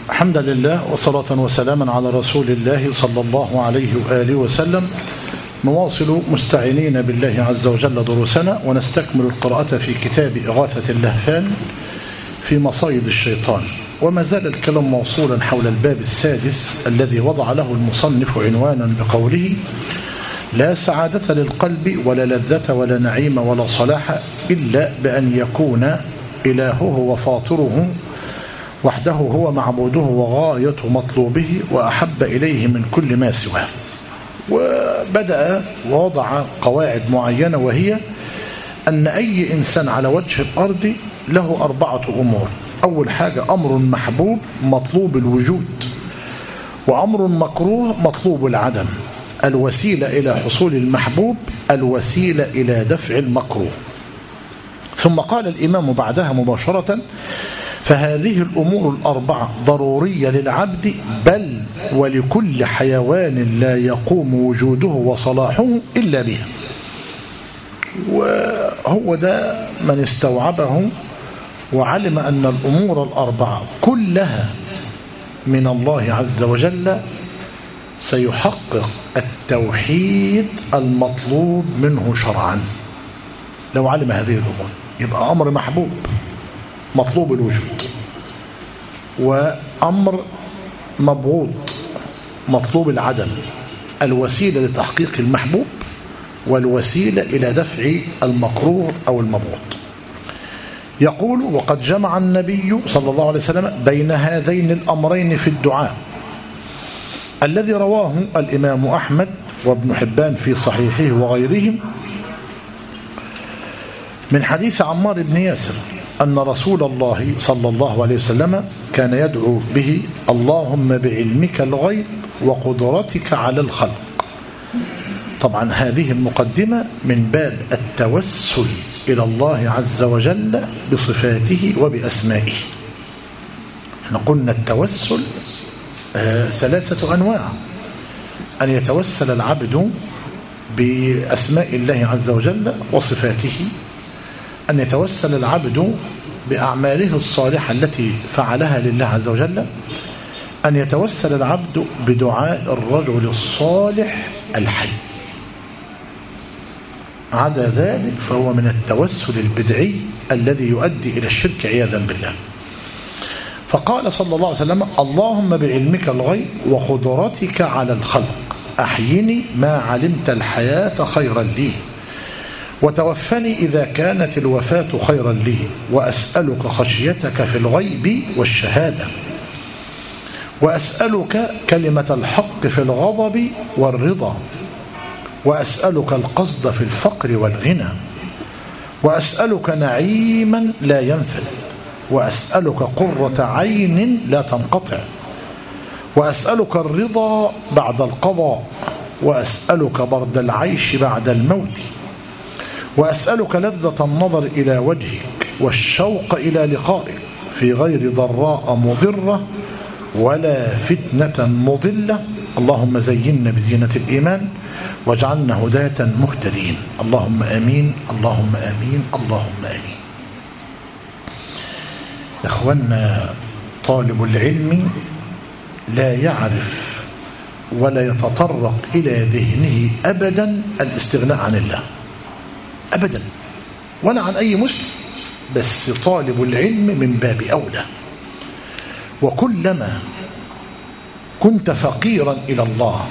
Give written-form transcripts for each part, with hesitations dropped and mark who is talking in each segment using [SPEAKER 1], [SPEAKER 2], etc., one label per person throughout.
[SPEAKER 1] حمدا لله وصلاة وسلاما على رسول الله صلى الله عليه وآله وسلم. نواصل مستعينين بالله عز وجل دروسنا ونستكمل القراءة في كتاب إغاثة اللهفان في مصايد الشيطان، وما زال الكلام موصولا حول الباب السادس الذي وضع له المصنف عنوانا بقوله: لا سعادة للقلب ولا لذة ولا نعيم ولا صلاح إلا بأن يكون إلهه وفاطره وحده هو معبوده وغاية مطلوبه وأحب إليه من كل ما سواه. وبدأ ووضع قواعد معينة، وهي أن أي إنسان على وجه الأرض له 4 أمور. أول حاجة أمر محبوب مطلوب الوجود، وأمر مكروه مطلوب العدم، الوسيلة إلى حصول المحبوب، الوسيلة إلى دفع المكروه. ثم قال الإمام بعدها مباشرة: فهذه الأمور 4 ضرورية للعبد، بل ولكل حيوان لا يقوم وجوده وصلاحه إلا بها. وهو ده من استوعبه وعلم أن الأمور 4 كلها من الله عز وجل سيحقق التوحيد المطلوب منه شرعا. لو علم هذه الأمور يبقى أمر محبوب مطلوب الوجود، وأمر مبغوض مطلوب العدم، الوسيلة لتحقيق المحبوب والوسيلة إلى دفع المكروه أو المبغوض. يقول: وقد جمع النبي صلى الله عليه وسلم بين هذين الأمرين في الدعاء الذي رواه الإمام أحمد وابن حبان في صحيحه وغيرهم من حديث عمار بن ياسر أن رسول الله صلى الله عليه وسلم كان يدعو به: اللهم بعلمك الغيب وقدرتك على الخلق. طبعا هذه المقدمة من باب التوسل إلى الله عز وجل بصفاته وبأسمائه. احنا قلنا التوسل 3 أنواع: أن يتوسل العبد بأسماء الله عز وجل وصفاته، أن يتوسل العبد بأعماله الصالحة التي فعلها لله عز وجل، أن يتوسل العبد بدعاء الرجل الصالح الحي. عدا ذلك فهو من التوسل البدعي الذي يؤدي إلى الشرك عياذا بالله. فقال صلى الله عليه وسلم: اللهم بعلمك الغيب وقدرتك على الخلق أحيني ما علمت الحياة خيرا لي، وتوفني إذا كانت الوفاة خيرا لي، وأسألك خشيتك في الغيب والشهادة، وأسألك كلمة الحق في الغضب والرضا، وأسألك القصد في الفقر والغنى، وأسألك نعيما لا ينفد، وأسألك قرة عين لا تنقطع، وأسألك الرضا بعد القضاء، وأسألك برد العيش بعد الموت، وأسألك لذة النظر إلى وجهك والشوق إلى لقائك في غير ضراء مضرة ولا فتنة مضلة. اللهم زينا بزينة الإيمان واجعلنا هداة مهتدين. اللهم آمين، اللهم آمين، اللهم آمين. إخواننا، طالب العلم لا يعرف ولا يتطرق إلى ذهنه أبدا الاستغناء عن الله أبدا، ولا عن أي مسلم، بس طالب العلم من باب أولى. وكلما كنت فقيرا إلى الله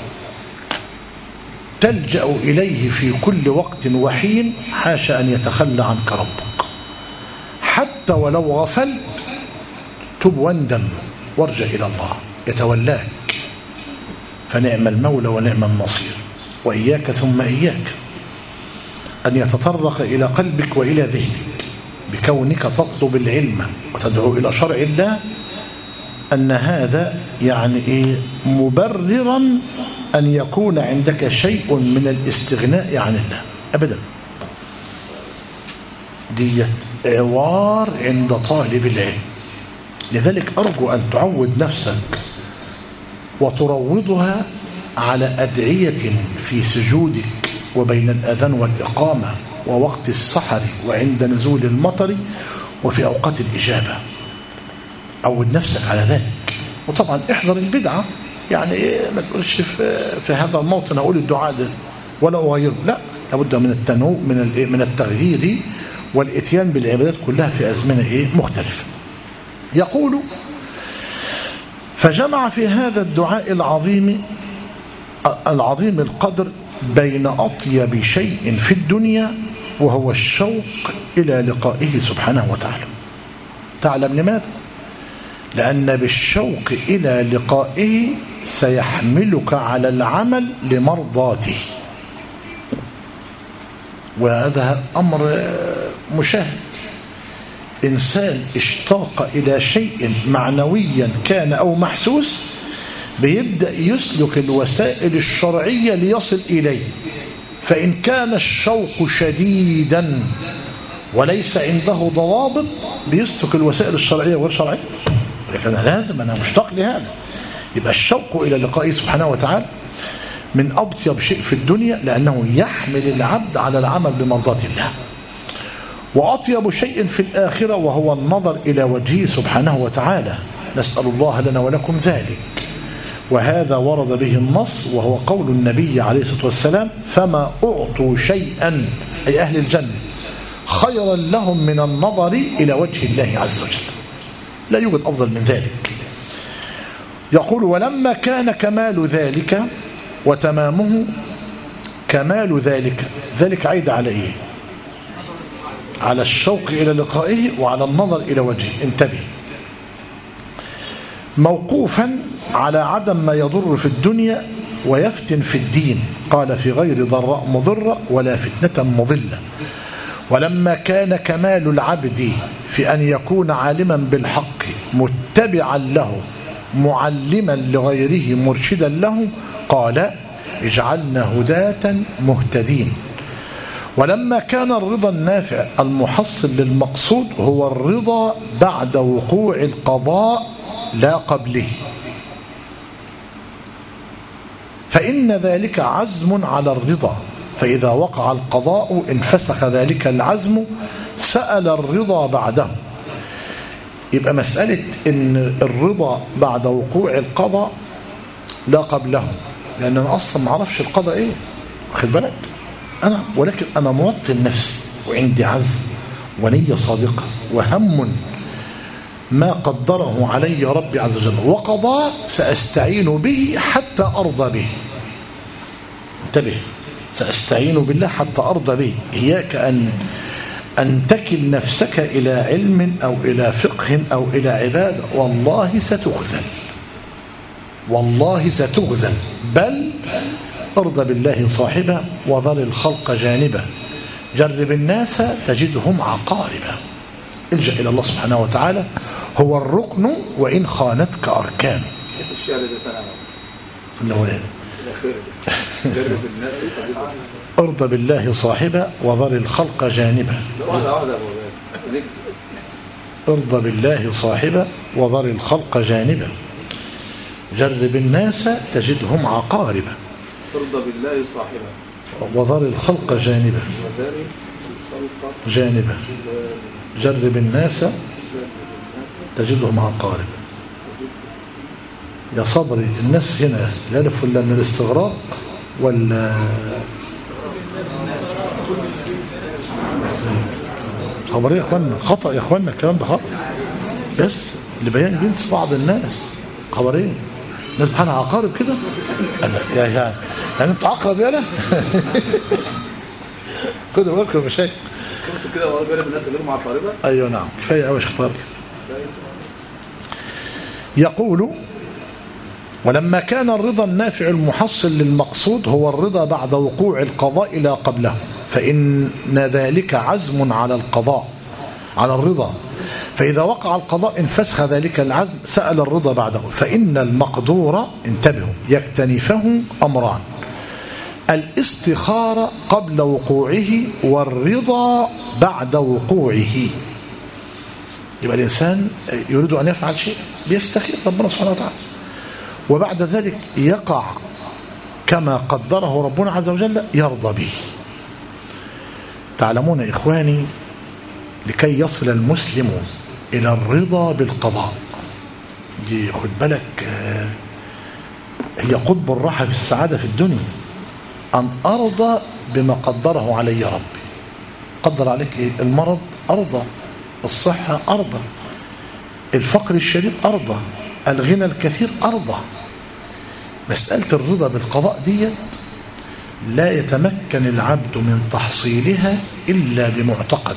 [SPEAKER 1] تلجأ إليه في كل وقت وحين، حاشا أن يتخلى عنك ربك. حتى ولو غفلت تب واندم وارجع إلى الله يتولاك، فنعم المولى ونعم النصير. وإياك ثم إياك أن يتطرق إلى قلبك وإلى ذهنك بكونك تطلب العلم وتدعو إلى شرع الله أن هذا يعني مبررا أن يكون عندك شيء من الاستغناء عن الله أبدا. ديت عوار عند طالب العلم. لذلك أرجو أن تعود نفسك وتروضها على أدعية في سجودك وبين الأذان والإقامة ووقت السحر وعند نزول المطر وفي أوقات الإجابة. عود نفسك على ذلك. وطبعا احذر البدعة، يعني ما تقولش في هذا الموطن أقول الدعاء ده ولا أغيره، لا، لابد من التنوع من التغيير والإتيان بالعبادات كلها في أزمنة مختلفة. يقول: فجمع في هذا الدعاء العظيم القدر بين أطيب شيء في الدنيا وهو الشوق إلى لقائه سبحانه وتعالى. تعلم لماذا؟ لأن بالشوق إلى لقائه سيحملك على العمل لمرضاته، وهذا أمر مشاهد. إنسان اشتاق إلى شيء معنويا كان أو محسوس بيبدأ يسلك الوسائل الشرعية ليصل إليه، فإن كان الشوق شديدا وليس عنده ضوابط بيسلك الوسائل الشرعية وغير شرعية، لكن أنا مشتاق لهذا. يبقى الشوق إلى لقائه سبحانه وتعالى من أطيب شيء في الدنيا، لأنه يحمل العبد على العمل بمرضاة الله. وأطيب شيء في الآخرة وهو النظر إلى وجهه سبحانه وتعالى، نسأل الله لنا ولكم ذلك. وهذا ورد به النص، وهو قول النبي عليه الصلاة والسلام: فما أعطوا شيئا، أي أهل الجنة، خيرا لهم من النظر إلى وجه الله عز وجل، لا يوجد أفضل من ذلك. يقول: ولما كان كمال ذلك وتمامه، كمال ذلك عيد على إيه؟ على الشوق إلى لقائه وعلى النظر إلى وجهه. انتبه، موقوفا على عدم ما يضر في الدنيا ويفتن في الدين، قال: في غير ضراء مضرة ولا فتنة مضلة. ولما كان كمال العبد في أن يكون عالما بالحق متبعا له معلما لغيره مرشدا له، قال: اجعلنا هداة مهتدين. ولما كان الرضا النافع المحصل للمقصود هو الرضا بعد وقوع القضاء لا قبله، فإن ذلك عزم على الرضا، فإذا وقع القضاء انفسخ ذلك العزم، سأل الرضا بعده. يبقى مسألة إن الرضا بعد وقوع القضاء لا قبله، لأن أنا أصلا ما أعرفش القضاء إيه، واخد بالك؟ ولكن أنا موطن نفسي وعندي عزم ونية صادقة وهم ما قدره علي ربي عز وجل وقضاء سأستعين به حتى أرضى به. انتبه، سأستعين بالله حتى أرضى به. إياك أن تكل نفسك إلى علم أو إلى فقه أو إلى عبادة، والله ستخذل، والله ستخذل. بل ارضى بالله صاحبه وذر الخلق جانبه، جرب الناس تجدهم عقاربه. الجأ إلى الله سبحانه وتعالى، هو الركن وإن خانتك أركان.
[SPEAKER 2] الشعر ده فعلا
[SPEAKER 1] اللي هو ارضى بالله صاحبه وذر الخلق جانبه. ارضى بالله صاحبه وذر الخلق جانبه، جرب الناس تجدهم عقاربه.
[SPEAKER 2] ارضى بالله صاحبه
[SPEAKER 1] وذر الخلق جانبه، جانبه، جرب الناس تجدهم عقارب. يا صبري، الناس هنا لا يعرفوا الا من الاستغراق ولا خبريه يا اخوانا، خطأ يا اخوانا، الكلام ده خطأ بس لبيان جنس بعض الناس. خبريه الناس بحالها عقارب كده، يعني انت عقرب يالا خدوا بالكم يا مشايخ
[SPEAKER 2] كده، ولا جرب الناس غير معقربه.
[SPEAKER 1] ايوه نعم، كفايه قوي يا شيخ طارق. يقول: ولما كان الرضا النافع المحصل للمقصود هو الرضا بعد وقوع القضاء لا قبله، فإن ذلك عزم على القضاء، على الرضا، فإذا وقع القضاء انفسخ ذلك العزم، سأل الرضا بعده. فإن المقدور، انتبهوا، يكتنفه أمران: الاستخارة قبل وقوعه والرضا بعد وقوعه. يبقى الإنسان يريد أن يفعل شيء بيستخير ربنا سبحانه وتعالى، وبعد ذلك يقع كما قدره ربنا عز وجل يرضى به. تعلمون إخواني، لكي يصل المسلم إلى الرضا بالقضاء دي خد بالك هي قطب الراحة في السعادة في الدنيا، أن أرضى بما قدره علي ربي. قدر عليك إيه؟ المرض أرضى، الصحة أرضى، الفقر الشديد أرضى، الغنى الكثير أرضى. مسألة الرضا بالقضاء ديت لا يتمكن العبد من تحصيلها إلا بمعتقد،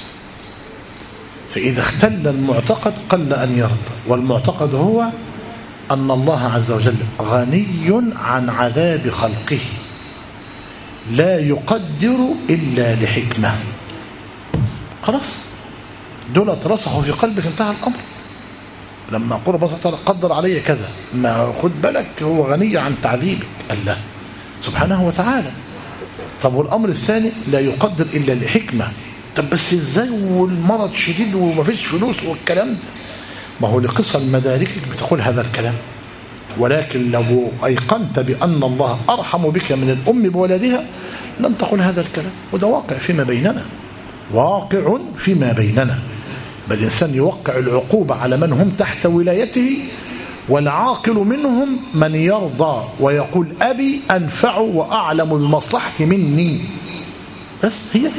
[SPEAKER 1] فإذا اختل المعتقد قل أن يرضى. والمعتقد هو أن الله عز وجل غني عن عذاب خلقه، لا يقدر إلا لحكمة. خلاص دول اترسخوا في قلبك، انتهى الأمر. لما أقول ربنا تعالى قدر علي كذا، ما خد بالك هو غني عن تعذيبك الله سبحانه وتعالى. طب والأمر الثاني لا يقدر إلا لحكمة. طب بس ازاي والمرض شديد ومفيش فلوس والكلام ده؟ ما هو لقصة مداركك بتقول هذا الكلام، ولكن لو أيقنت بأن الله أرحم بك من الأم بولدها لم تقل هذا الكلام. وده واقع فيما بيننا، واقع فيما بيننا. بل الإنسان يوقع العقوبة على من هم تحت ولايته، والعاقل منهم من يرضى ويقول أبي أنفع وأعلم بمصلحتي مني. بس هي دي.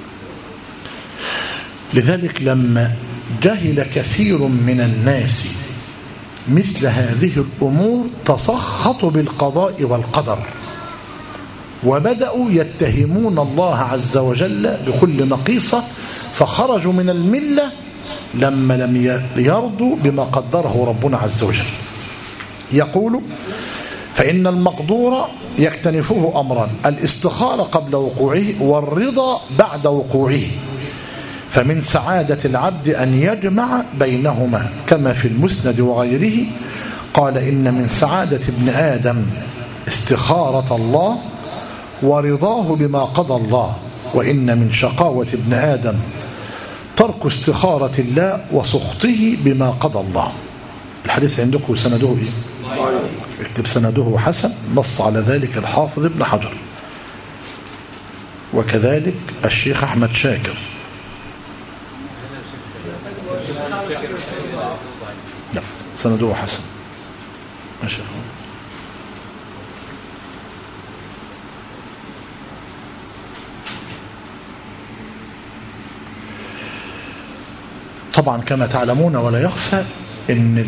[SPEAKER 1] لذلك لما جهل كثير من الناس مثل هذه الأمور تسخطوا بالقضاء والقدر، وبدأوا يتهمون الله عز وجل بكل نقيصة، فخرجوا من الملة لما لم يرضوا بما قدره ربنا عز وجل. يقول فإن المقدور يكتنفه أمران: الاستخارة قبل وقوعه، والرضا بعد وقوعه. فمن سعادة العبد أن يجمع بينهما، كما في المسند وغيره قال: إن من سعادة ابن آدم استخارة الله ورضاه بما قضى الله، وإن من شقاوة ابن آدم ترك استخارة الله وسخطه بما قضى الله. الحديث عندكم سنده إيه؟ اكتب سنده حسن، نص على ذلك الحافظ ابن حجر، وكذلك الشيخ أحمد شاكر. لا سنده حسن ما شاء الله. طبعا كما تعلمون ولا يخفى ان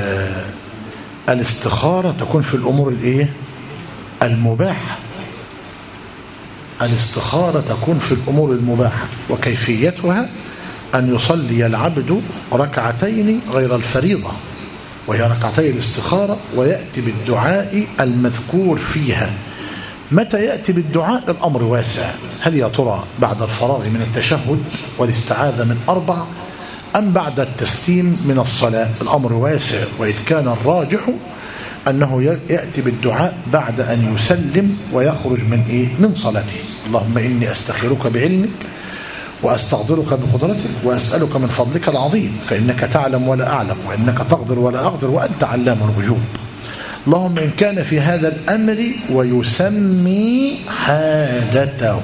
[SPEAKER 1] الاستخارة تكون في الامور الايه المباحة. الاستخارة تكون في الامور المباحة، وكيفيتها ان يصلي العبد ركعتين غير الفريضة، وهي ركعتي الاستخارة، ويأتي بالدعاء المذكور فيها. متى يأتي بالدعاء؟ الامر واسع. هل يا ترى بعد الفراغ من التشهد والاستعاذة من 4، أم بعد التسليم من الصلاة؟ الأمر واسع، وإذ كان الراجح أنه يأتي بالدعاء بعد أن يسلم ويخرج من صلاته. اللهم إني أستخيرك بعلمك وأستقدرك بقدرتك وأسألك من فضلك العظيم، فإنك تعلم ولا أعلم، وإنك تقدر ولا أقدر، وأنت علام الغيوب. اللهم إن كان في هذا الأمر ويسمي حاجته،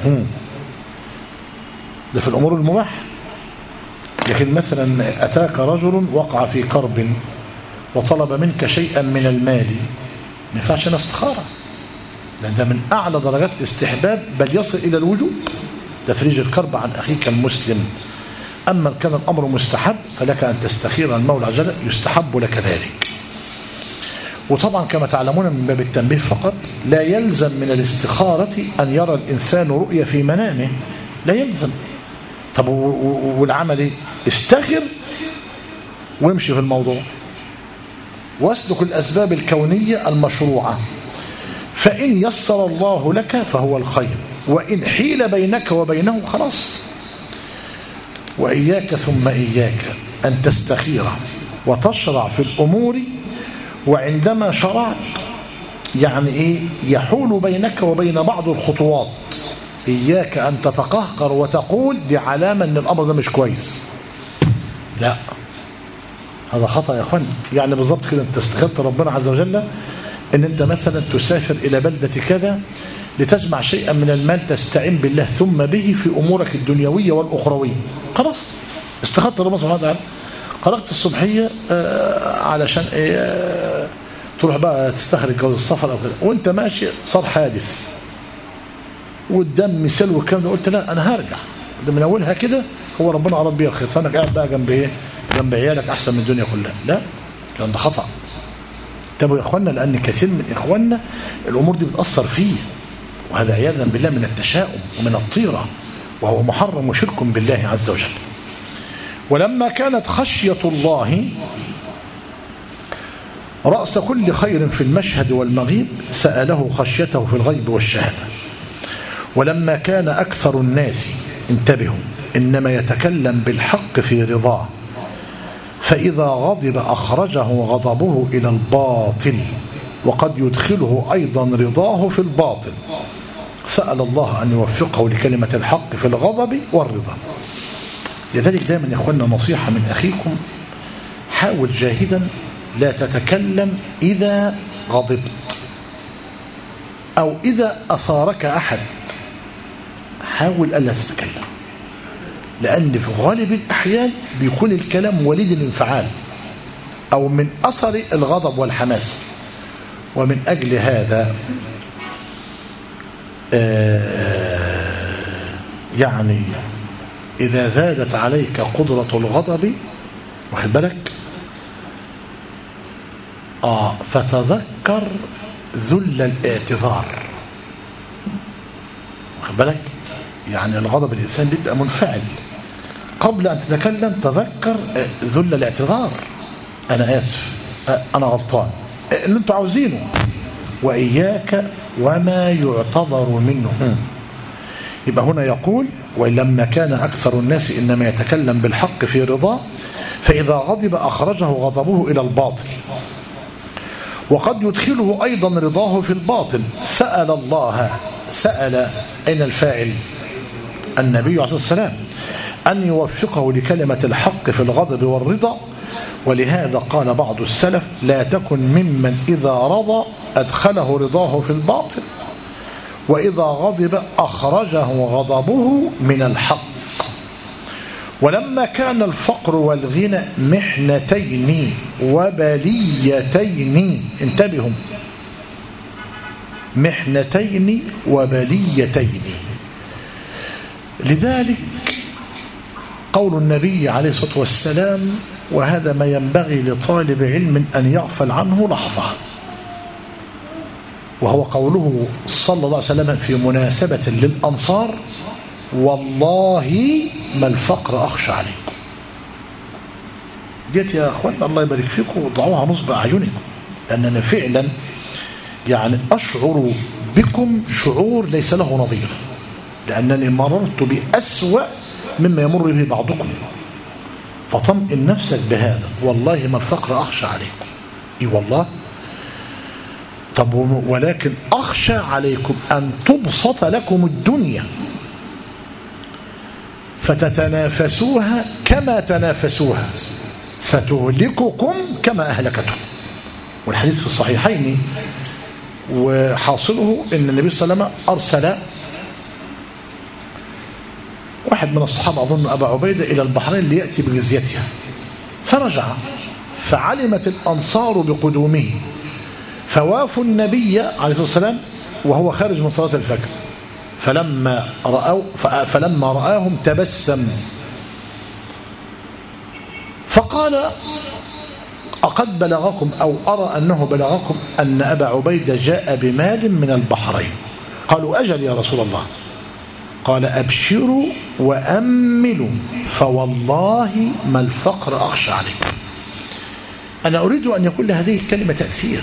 [SPEAKER 1] ده في الأمور المباحة. لكن مثلا أتاك رجل وقع في كرب وطلب منك شيئا من المال، ما ينفعش استخارة، ده من أعلى درجات الاستحباب، بل يصل إلى الوجوب، تفريج الكرب عن أخيك المسلم. أما كان الأمر مستحب فلك أن تستخير المولى عز وجل، يستحب لك ذلك. وطبعا كما تعلمون من باب التنبيه فقط، لا يلزم من الاستخارة أن يرى الإنسان رؤية في منامه، لا يلزم. طب والعمل ايه؟ استخر وامشي في الموضوع، واسلك الأسباب الكونية المشروعة، فإن يسر الله لك فهو الخير، وإن حيل بينك وبينه خلاص. وإياك ثم إياك أن تستخير وتشرع في الأمور، وعندما شرعت يعني إيه يحول بينك وبين بعض الخطوات، إياك أن تتقهقر وتقول دي علامة أن الأمر ده مش كويس. لا، هذا خطأ يا أخوان. يعني بالضبط كده أنت استخرت ربنا عز وجل أن أنت مثلا تسافر إلى بلدة كذا لتجمع شيئا من المال تستعين بالله ثم به في أمورك الدنيوية والأخروية، خلاص استخرت ربنا سبحانه وتعالى. خرجت الصبحية علشان تروح بقى تستخرج جواز السفر أو كده، وانت ماشي صار حادث والدم سلو والكلام ده، قلت لا أنا هرجع ده من أولها كده، هو ربنا أراد بيها الخير، فأنا قاعد بقى جنب عيالك أحسن من الدنيا كلها. لا، الكلام ده خطأ. انتبهوا يا إخواننا، لأن كثير من إخواننا الأمور دي بتأثر فيه، وهذا عياذا بالله من التشاؤم ومن الطيرة، وهو محرم وشرك بالله عز وجل. ولما كانت خشية الله رأس كل خير في المشهد والمغيب سأله خشيته في الغيب والشهادة. ولما كان أكثر الناس، انتبهوا، إنما يتكلم بالحق في رضاه، فإذا غضب أخرجه غضبه إلى الباطل، وقد يدخله أيضا رضاه في الباطل، سأل الله أن يوفقه لكلمة الحق في الغضب والرضا. لذلك دائما يا إخواننا نصيحة من أخيكم، حاول جاهدا لا تتكلم إذا غضبت أو إذا أصارك أحد، حاول ألا تتكلم، لأن في غالب الأحيان بيكون الكلام وليد الانفعال أو من أثر الغضب والحماس. ومن أجل هذا يعني إذا زادت عليك قدرة الغضب، واخد بالك، فتذكر ذل الاعتذار، واخد بالك، يعني الغضب الإنسان بيبقى منفعل، قبل أن تتكلم تذكر ذل الاعتذار، أنا آسف، أنا غلطان، اللي أنتوا عاوزينه، وإياك وما يعتذر منه. يبقى هنا يقول: ولما كان أكثر الناس إنما يتكلم بالحق في رضاه، فإذا غضب أخرجه غضبه إلى الباطل، وقد يدخله أيضا رضاه في الباطل. سأل الله، سأل أين الفاعل؟ النبي عليه السلام، أن يوفقه لكلمة الحق في الغضب والرضا. ولهذا قال بعض السلف: لا تكن ممن إذا رضى أدخله رضاه في الباطل، وإذا غضب أخرجه غضبه من الحق. ولما كان الفقر والغنى محنتين وبليتين، انتبهوا، محنتين وبليتين، لذلك قول النبي عليه الصلاة والسلام، وهذا ما ينبغي لطالب علم أن يغفل عنه لحظة، وهو قوله صلى الله عليه وسلم في مناسبة للأنصار: والله ما الفقر أخشى عليكم. ديت يا أخوانا الله يبارك فيكم وضعوها نصب أعينكم، لأننا فعلا يعني أشعر بكم شعور ليس له نظير، لأنني مررت بأسوأ مما يمر به بعضكم، فطمئن نفسك بهذا: والله ما الفقر أخشى عليكم. إي والله. طب ولكن أخشى عليكم أن تبسط لكم الدنيا فتتنافسوها كما تنافسوها فتهلككم كما أهلكتهم. والحديث في الصحيحين، وحاصله أن النبي صلى الله عليه وسلم أرسل واحد من الصحابة أظن أبا عبيدة إلى البحرين ليأتي بجزيتها، فرجع فعلمت الأنصار بقدومه، فوافوا النبي عليه الصلاة والسلام وهو خارج من صلاة الفجر، فلما رآهم تبسم فقال: أقد بلغكم أو أرى أنه بلغكم أن أبا عبيدة جاء بمال من البحرين؟ قالوا: أجل يا رسول الله. قال: أبشروا وأملوا فوالله ما الفقر أخشى عليكم. أنا أريد أن يكون لهذه الكلمة تأثير،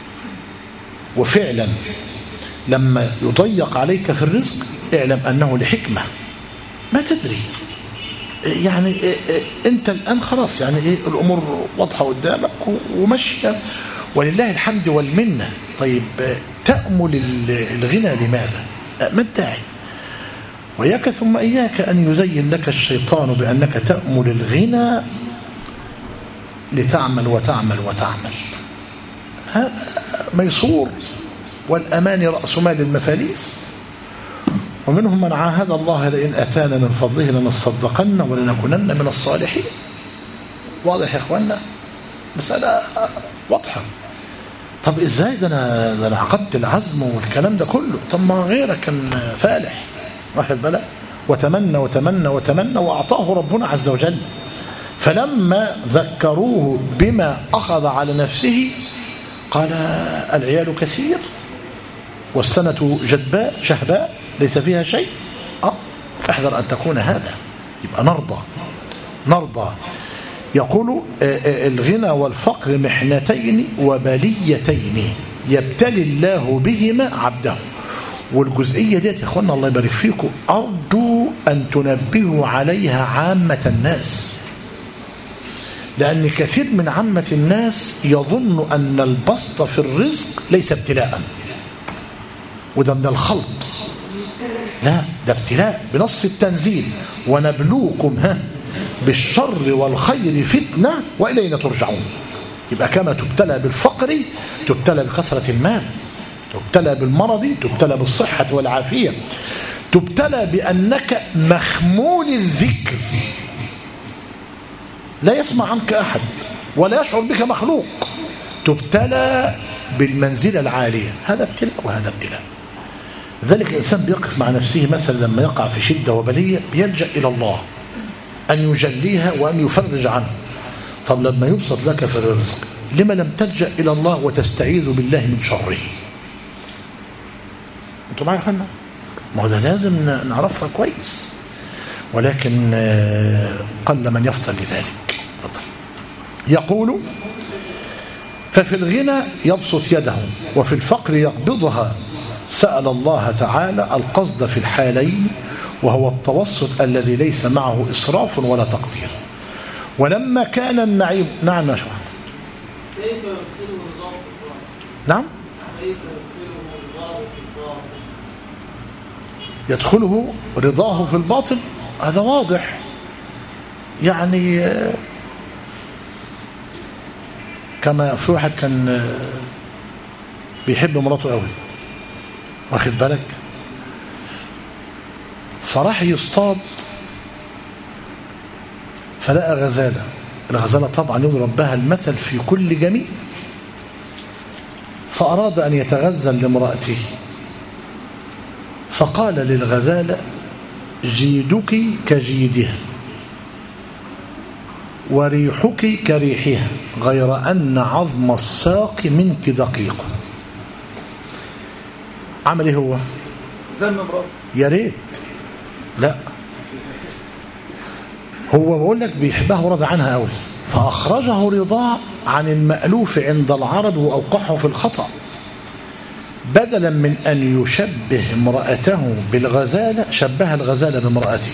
[SPEAKER 1] وفعلا لما يضيق عليك في الرزق اعلم أنه لحكمة، ما تدري يعني أنت الآن خلاص يعني الأمور واضحة قدامك ومشية ولله الحمد والمنة. طيب تأمل الغنى لماذا؟ ما الداعي؟ وإياك ثم إياك أن يزين لك الشيطان بأنك تأمل الغنى لتعمل وتعمل وتعمل، هذا ميسور، والأمان رأس مال المفاليس. ومنهم من عاهد الله لئن أتانا من فضله لنصدقن ولنكونن من الصالحين. واضح يا اخوانا؟ مسألة واضحة. طب ازاي ده انا عقدت العزم والكلام ده كله؟ طب ما غيرك كان فالح، واخد بالك؟ وتمنى وتمنى وتمنى واعطاه ربنا عز وجل. فلما ذكروه بما اخذ على نفسه قال العيال كثير والسنة جدباء شهباء ليس فيها شيء. احذر ان تكون هذا. يبقى نرضى. يقول الغنى والفقر محنتين وبليتين يبتلي الله بهما عبده. والجزئية ديت يا اخوانا الله يبارك فيكم أرجو أن تنبهوا عليها عامة الناس، لأن كثير من عامة الناس يظن أن البسط في الرزق ليس ابتلاء، وده من الخلط. لا، ده ابتلاء بنص التنزيل: ونبلوكم بالشر والخير فتنة وإلينا ترجعون. يبقى كما تبتلى بالفقر تبتلى بكثرة المال، تبتلى بالمرض، تبتلى بالصحة والعافية، تبتلى بأنك مخمول الذكر، لا يسمع عنك أحد ولا يشعر بك مخلوق، تبتلى بالمنزلة العالية. هذا ابتلاء وهذا ابتلاء. ذلك الإنسان بيقف مع نفسه مثلا لما يقع في شدة وبلية بيلجأ إلى الله أن يجليها وأن يفرج عنه. طب لما يبسط لك في الرزق لما لم تلجأ إلى الله وتستعيذ بالله من شره؟ أنتم معي يا فندم؟ ما هو ده لازم نعرفها كويس، ولكن قل من يفطن لذلك. فضل. يقول: ففي الغنى يبسط يده وفي الفقر يقبضها. سأل الله تعالى القصد في الحالين، وهو التوسط الذي ليس معه إسراف ولا تقدير. ولما كان النعيم. نعم يا شيخ.
[SPEAKER 3] كيف يدخله رضاه في الباطل؟
[SPEAKER 1] نعم،
[SPEAKER 3] كيف يدخله رضاه في الباطل؟
[SPEAKER 1] يدخله رضاه في الباطل، هذا واضح. يعني كما في واحد كان بيحب مراته قوي، واخد بالك، فراح يصطاد فلقى غزالة. الغزالة طبعا يضرب بها المثل في كل جميل، فأراد أن يتغزل لامرأته، فقال للغزالة: جيدك كجيدها وريحك كريحها، غير أن عظم الساق منك دقيق. عمل ايه هو؟
[SPEAKER 2] زم مراته.
[SPEAKER 1] يا ريت. لا، هو بقول لك بيحبها ورضى عنها قوي، فأخرجه رضاه عن المألوف عند العرب وأوقعه في الخطأ. بدلا من أن يشبه امرأته بالغزالة شبه الغزالة بامرأته.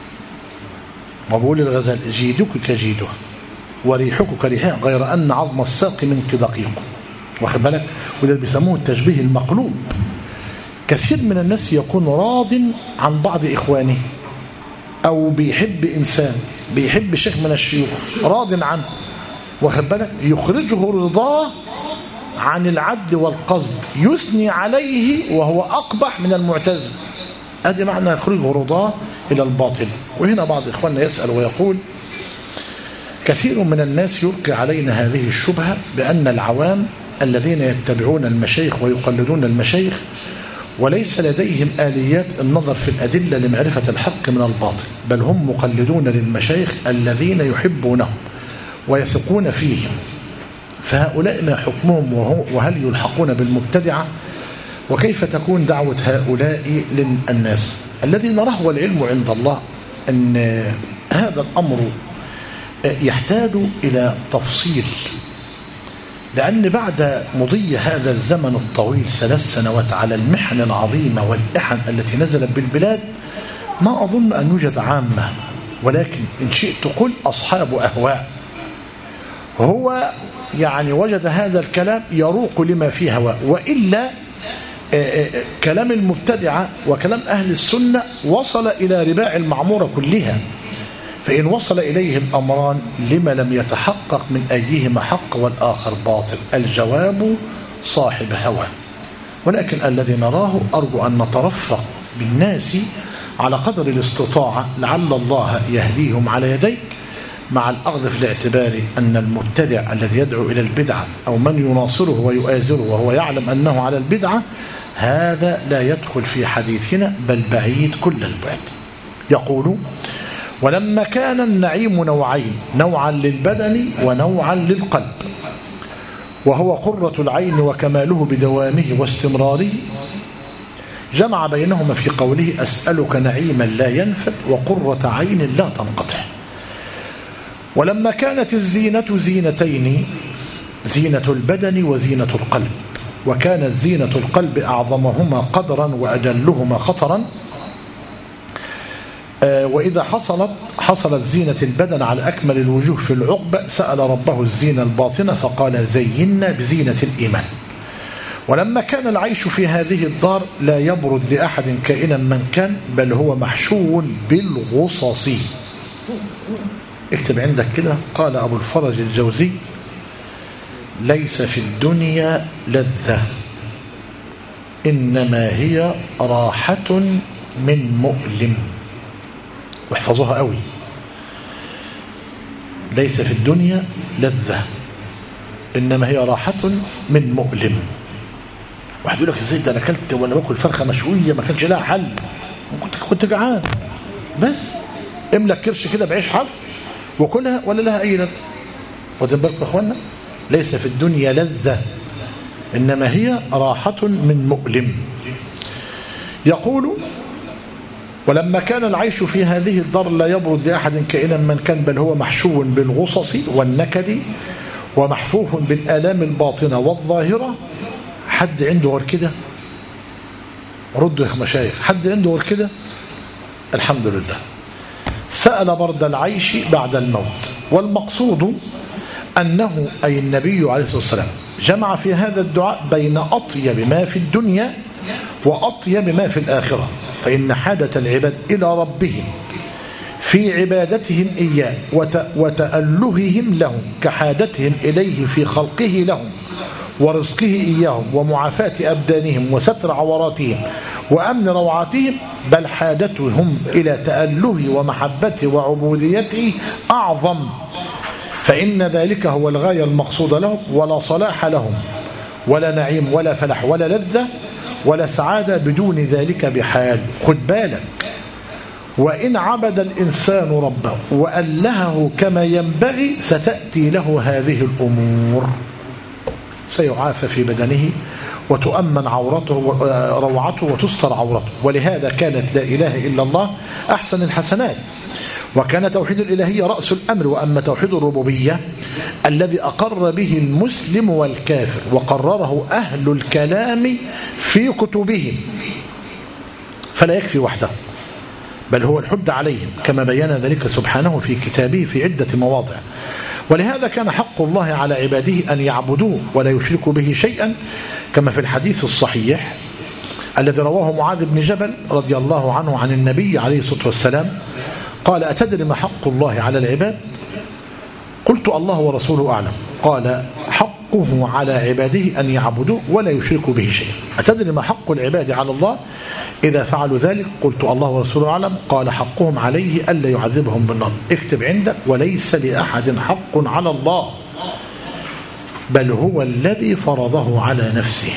[SPEAKER 1] وبقول للغزال: جيدك كجيدها وريحك كريحها، غير أن عظم الساق منك دقيق. واخد بالك؟ وده بيسموه التشبيه المقلوب. كثير من الناس يكون راض عن بعض إخوانه، أو بيحب إنسان، بيحب شيخ من الشيوخ راض عنه، واخد بالك، يخرجه رضاه عن العد والقصد، يثني عليه وهو أقبح من المعتزل. هذا معنى يخرجه رضاه إلى الباطل. وهنا بعض إخواننا يسأل ويقول: كثير من الناس يلقي علينا هذه الشبهة بأن العوام الذين يتبعون المشايخ ويقلدون المشايخ وليس لديهم آليات النظر في الأدلة لمعرفة الحق من الباطل، بل هم مقلدون للمشايخ الذين يحبونهم ويثقون فيهم، فهؤلاء ما حكمهم وهل يلحقون بالمبتدعة؟ وكيف تكون دعوة هؤلاء للناس؟ الذي نراه والعلم عند الله أن هذا الأمر يحتاج إلى تفصيل، لأن بعد مضي هذا الزمن الطويل 3 سنوات على المحن العظيمة والإحن التي نزلت بالبلاد، ما أظن أن يوجد عامة، ولكن إن شئت قل أصحاب أهواء. هو يعني وجد هذا الكلام يروق لما فيه هواء، وإلا كلام المبتدعة وكلام أهل السنة وصل إلى رباع المعمورة كلها. فإن وصل إليه الأمران لما لم يتحقق من أيهما حق والآخر باطل؟ الجواب صاحب هوى. ولكن الذي نراه أرجو أن نترفق بالناس على قدر الاستطاعة، لعل الله يهديهم على يديك، مع الأخذ في الاعتبار أن المبتدع الذي يدعو إلى البدعة أو من يناصره ويؤازره وهو يعلم أنه على البدعة، هذا لا يدخل في حديثنا بل بعيد كل البعد. يقول: ولما كان النعيم نوعين، نوعا للبدن ونوعا للقلب، وهو قرة العين وكماله بدوامه واستمراره، جمع بينهما في قوله: أسألك نعيما لا ينفد وقرة عين لا تنقطع. ولما كانت الزينة زينتين، زينة البدن وزينة القلب، وكانت زينة القلب أعظمهما قدرا وأجلهما خطرا، وإذا حصلت زينة البدن على أكمل الوجوه في العقبة، سأل ربه الزينة الباطنة فقال: زينا بزينة الإيمان. ولما كان العيش في هذه الدار لا يبرد لأحد كائنا من كان، بل هو محشو بالغصص. اكتب عندك كده: قال أبو الفرج الجوزي: ليس في الدنيا لذة، إنما هي راحة من مؤلم. واحفظوها قوي: ليس في الدنيا لذة، إنما هي راحة من مؤلم. واحد يقول لك: ازاي ده انا اكلت وانا باكل فرخه مشويه ما كانش لها حل، كنت جعان، بس املك كرش كده بعيش حف وكلها ولا لها اي لذه. واخدين بالكم يا اخوانا؟ ليس في الدنيا لذه، انما هي راحه من مؤلم. يقول: ولما كان العيش في هذه الدار لا يبرد لأحد كائنا من كان، بل هو محشو بالغصص والنكد ومحفوف بالآلام الباطنة والظاهرة. حد عنده غير كده؟ ردوا يا مشايخ، حد عنده غير كده؟ الحمد لله. سأل برد العيش بعد الموت. والمقصود أنه أي النبي عليه الصلاة والسلام جمع في هذا الدعاء بين أطيب ما في الدنيا وأطيب ما في الآخرة، فإن حاجة العباد إلى ربهم في عبادتهم إياه وتألههم لهم كحاجتهم إليه في خلقه لهم ورزقه إياهم ومعافاة أبدانهم وستر عوراتهم وأمن روعاتهم، بل حاجتهم إلى تأله ومحبته وعبوديته أعظم، فإن ذلك هو الغاية المقصودة لهم، ولا صلاح لهم ولا نعيم ولا فلاح ولا لذة ولا سعادة بدون ذلك بحال. خد بالك: وإن عبد الإنسان ربه وألهه كما ينبغي ستأتي له هذه الأمور، سيعافى في بدنه وتؤمن عورته روعته وتستر عورته. ولهذا كانت لا إله إلا الله أحسن الحسنات، وكان توحيد الإلهية رأس الأمر. وأما توحيد الربوبية الذي أقر به المسلم والكافر وقرره أهل الكلام في كتبهم فلا يكفي وحده، بل هو الحجة عليهم، كما بيان ذلك سبحانه في كتابه في عدة مواضع. ولهذا كان حق الله على عباده أن يعبدوه ولا يشركوا به شيئا، كما في الحديث الصحيح الذي رواه معاذ بن جبل رضي الله عنه عن النبي عليه الصلاة والسلام قال: أتدري ما حق الله على العباد؟ قلت: الله ورسوله أعلم. قال: حقه على عباده أن يعبدوه ولا يشركوا به شيئا. أتدري ما حق العباد على الله إذا فعلوا ذلك؟ قلت: الله ورسوله أعلم. قال: حقهم عليه ألا يعذبهم بالنار. اكتب عندك: وليس لأحد حق على الله، بل هو الذي فرضه على نفسه.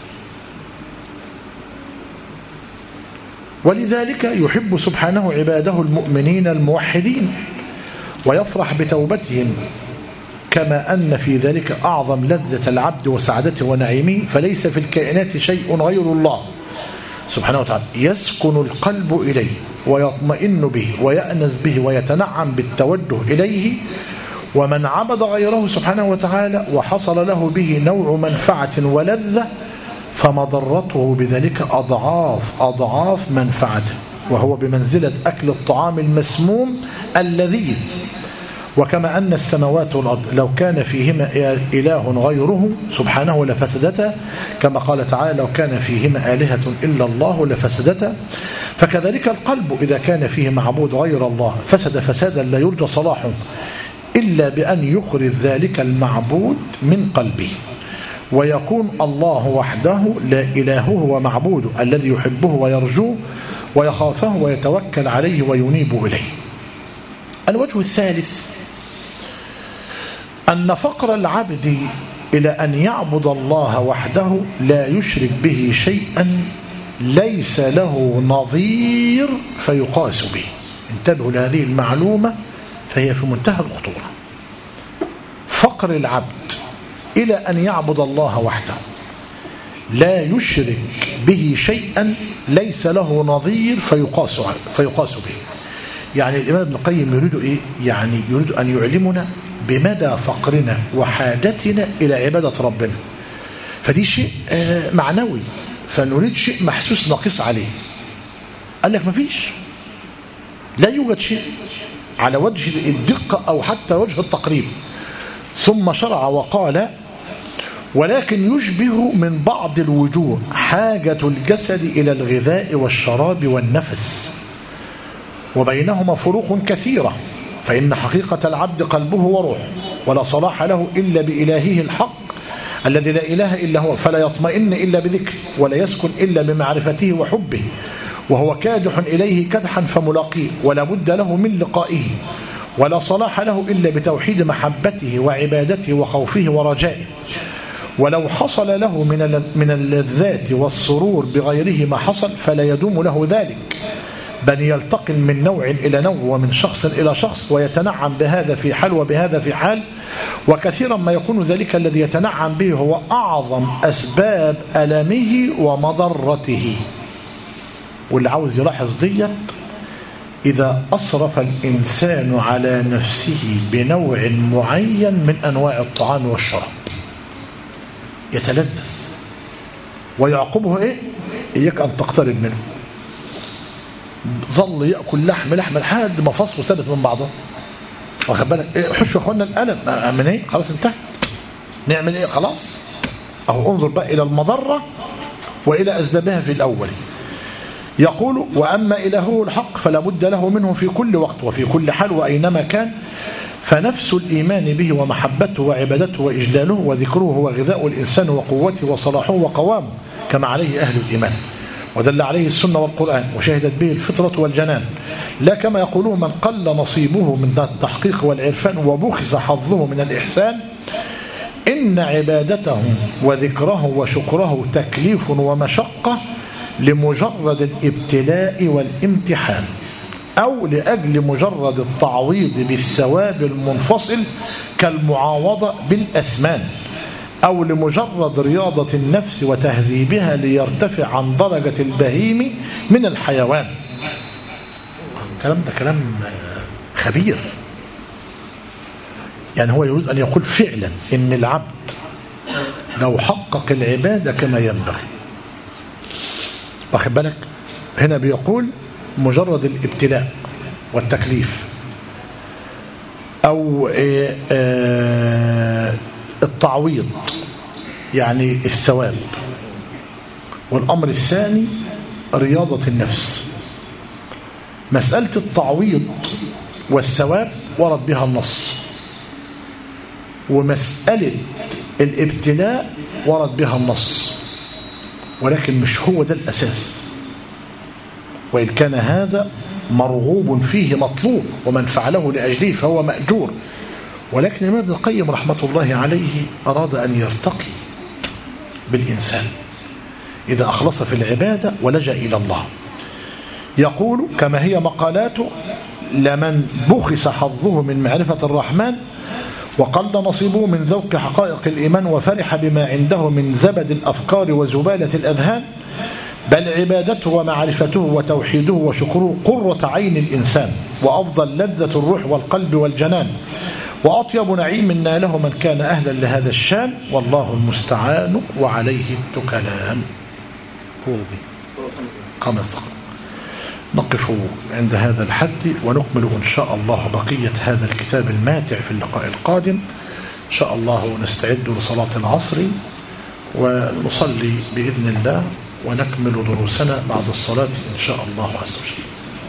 [SPEAKER 1] ولذلك يحب سبحانه عباده المؤمنين الموحدين ويفرح بتوبتهم، كما أن في ذلك أعظم لذة العبد وسعادته ونعيمه. فليس في الكائنات شيء غير الله سبحانه وتعالى يسكن القلب إليه ويطمئن به ويأنس به ويتنعم بالتوجه إليه. ومن عبد غيره سبحانه وتعالى وحصل له به نوع منفعة ولذة فمضرته بذلك أضعاف منفعته، وهو بمنزلة أكل الطعام المسموم اللذيذ. وكما أن السماوات والأرض لو كان فيهما إله غيره سبحانه لفسدتا، كما قال تعالى: لو كان فيهما آلهة إلا الله لفسدتا. فكذلك القلب إذا كان فيه معبود غير الله فسد فسادا لا يرجى صلاحه إلا بأن يخرج ذلك المعبود من قلبه، ويكون الله وحده لا إلهه ومعبوده الذي يحبه ويرجوه ويخافه ويتوكل عليه وينيب إليه. الوجه الثالث أن فقر العبد إلى أن يعبد الله وحده لا يشرك به شيئا ليس له نظير فيقاس به. انتبهوا لهذه المعلومة فهي في منتهى الخطورة. فقر العبد إلى أن يعبد الله وحده لا يشرك به شيئا ليس له نظير فيقاس به. يعني الإمام ابن القيم يريد إيه؟ يعني يريد أن يعلمنا بمدى فقرنا وحاجتنا إلى عبادة ربنا. فدي شيء معنوي، فنريد شيء محسوس نقيس عليه. قال لك مفيش، لا يوجد شيء على وجه الدقة أو حتى وجه التقريب. ثم شرع وقال: ولكن يشبه من بعض الوجوه حاجة الجسد إلى الغذاء والشراب والنفس، وبينهما فروق كثيرة، فإن حقيقة العبد قلبه وروحه، ولا صلاح له إلا بإلهه الحق الذي لا إله إلا هو، فلا يطمئن إلا بذكره، ولا يسكن إلا بمعرفته وحبه، وهو كادح إليه كدحا فملاقيه، ولا بد له من لقائه، ولا صلاح له إلا بتوحيد محبته وعبادته وخوفه ورجائه. ولو حصل له من اللذات والسرور بغيره ما حصل فلا يدوم له ذلك، بل يلتقل من نوع إلى نوع ومن شخص إلى شخص، ويتنعم بهذا في حال وبهذا في حال. وكثيرا ما يكون ذلك الذي يتنعم به هو أعظم أسباب ألمه ومضرته. واللي عاوز يلاحظ ديت، إذا أصرف الإنسان على نفسه بنوع معين من أنواع الطعام والشراب يتلذذ، ويعقبه إيه؟ إياك أن تقترب منه. ظل يأكل لحم لحد ما فصله ثابت من بعضه. واخد بالك إيه؟ حشوا يا اخوانا الألم من إيه؟ خلاص انتهى. نعمل إيه؟ خلاص. أو انظر بقى إلى المضرة وإلى أسبابها في الأول. يقول: وأما إلهه الحق فلا بد له منه في كل وقت وفي كل حال وأينما كان، فنفس الإيمان به ومحبته وعبادته وإجلاله وذكره هو غذاء الإنسان وقوته وصلاحه وقوامه، كما عليه أهل الإيمان، ودل عليه السنة والقرآن، وشهدت به الفطرة والجنان، لا كما يقولون من قل نصيبه من التحقيق والعرفان وبخس حظه من الإحسان. إن عبادته وذكره وشكره تكليف ومشقة لمجرد الابتلاء والامتحان، أو لأجل مجرد التعويض بالثواب المنفصل كالمعاوضة بالأثمان، أو لمجرد رياضة النفس وتهذيبها ليرتفع عن درجة البهيم من الحيوان. الكلام ده كلام خبير. يعني هو يريد أن يقول فعلا إن العبد لو حقق العبادة كما ينبغي، واخد بالك، هنا بيقول مجرد الابتلاء والتكليف، أو التعويض يعني الثواب. والأمر الثاني رياضة النفس. مسألة التعويض والثواب ورد بها النص، ومسألة الابتلاء ورد بها النص، ولكن مش هو ده الأساس، وإن كان هذا مرغوب فيه مطلوب، ومن فعله لأجله فهو مأجور. ولكن ابن القيم رحمة الله عليه أراد أن يرتقي بالإنسان إذا أخلص في العبادة ولجأ إلى الله. يقول كما هي مقالاته: لمن بخس حظه من معرفة الرحمن وقل نصيبه من ذوق حقائق الإيمان وفرح بما عنده من زبد الأفكار وزبالة الأذهان، بل عبادته ومعرفته وتوحيده وشكره قرة عين الإنسان، وأفضل لذة الروح والقلب والجنان، وأطيب نعيم ناله من كان أهلا لهذا الشان، والله المستعان وعليه التكلان. نقف عند هذا الحد ونكمل إن شاء الله بقية هذا الكتاب الماتع في اللقاء القادم إن شاء الله، ونستعد لصلاة العصر ونصلي بإذن الله، ونكمل دروسنا بعد الصلاة إن شاء الله عز وجل.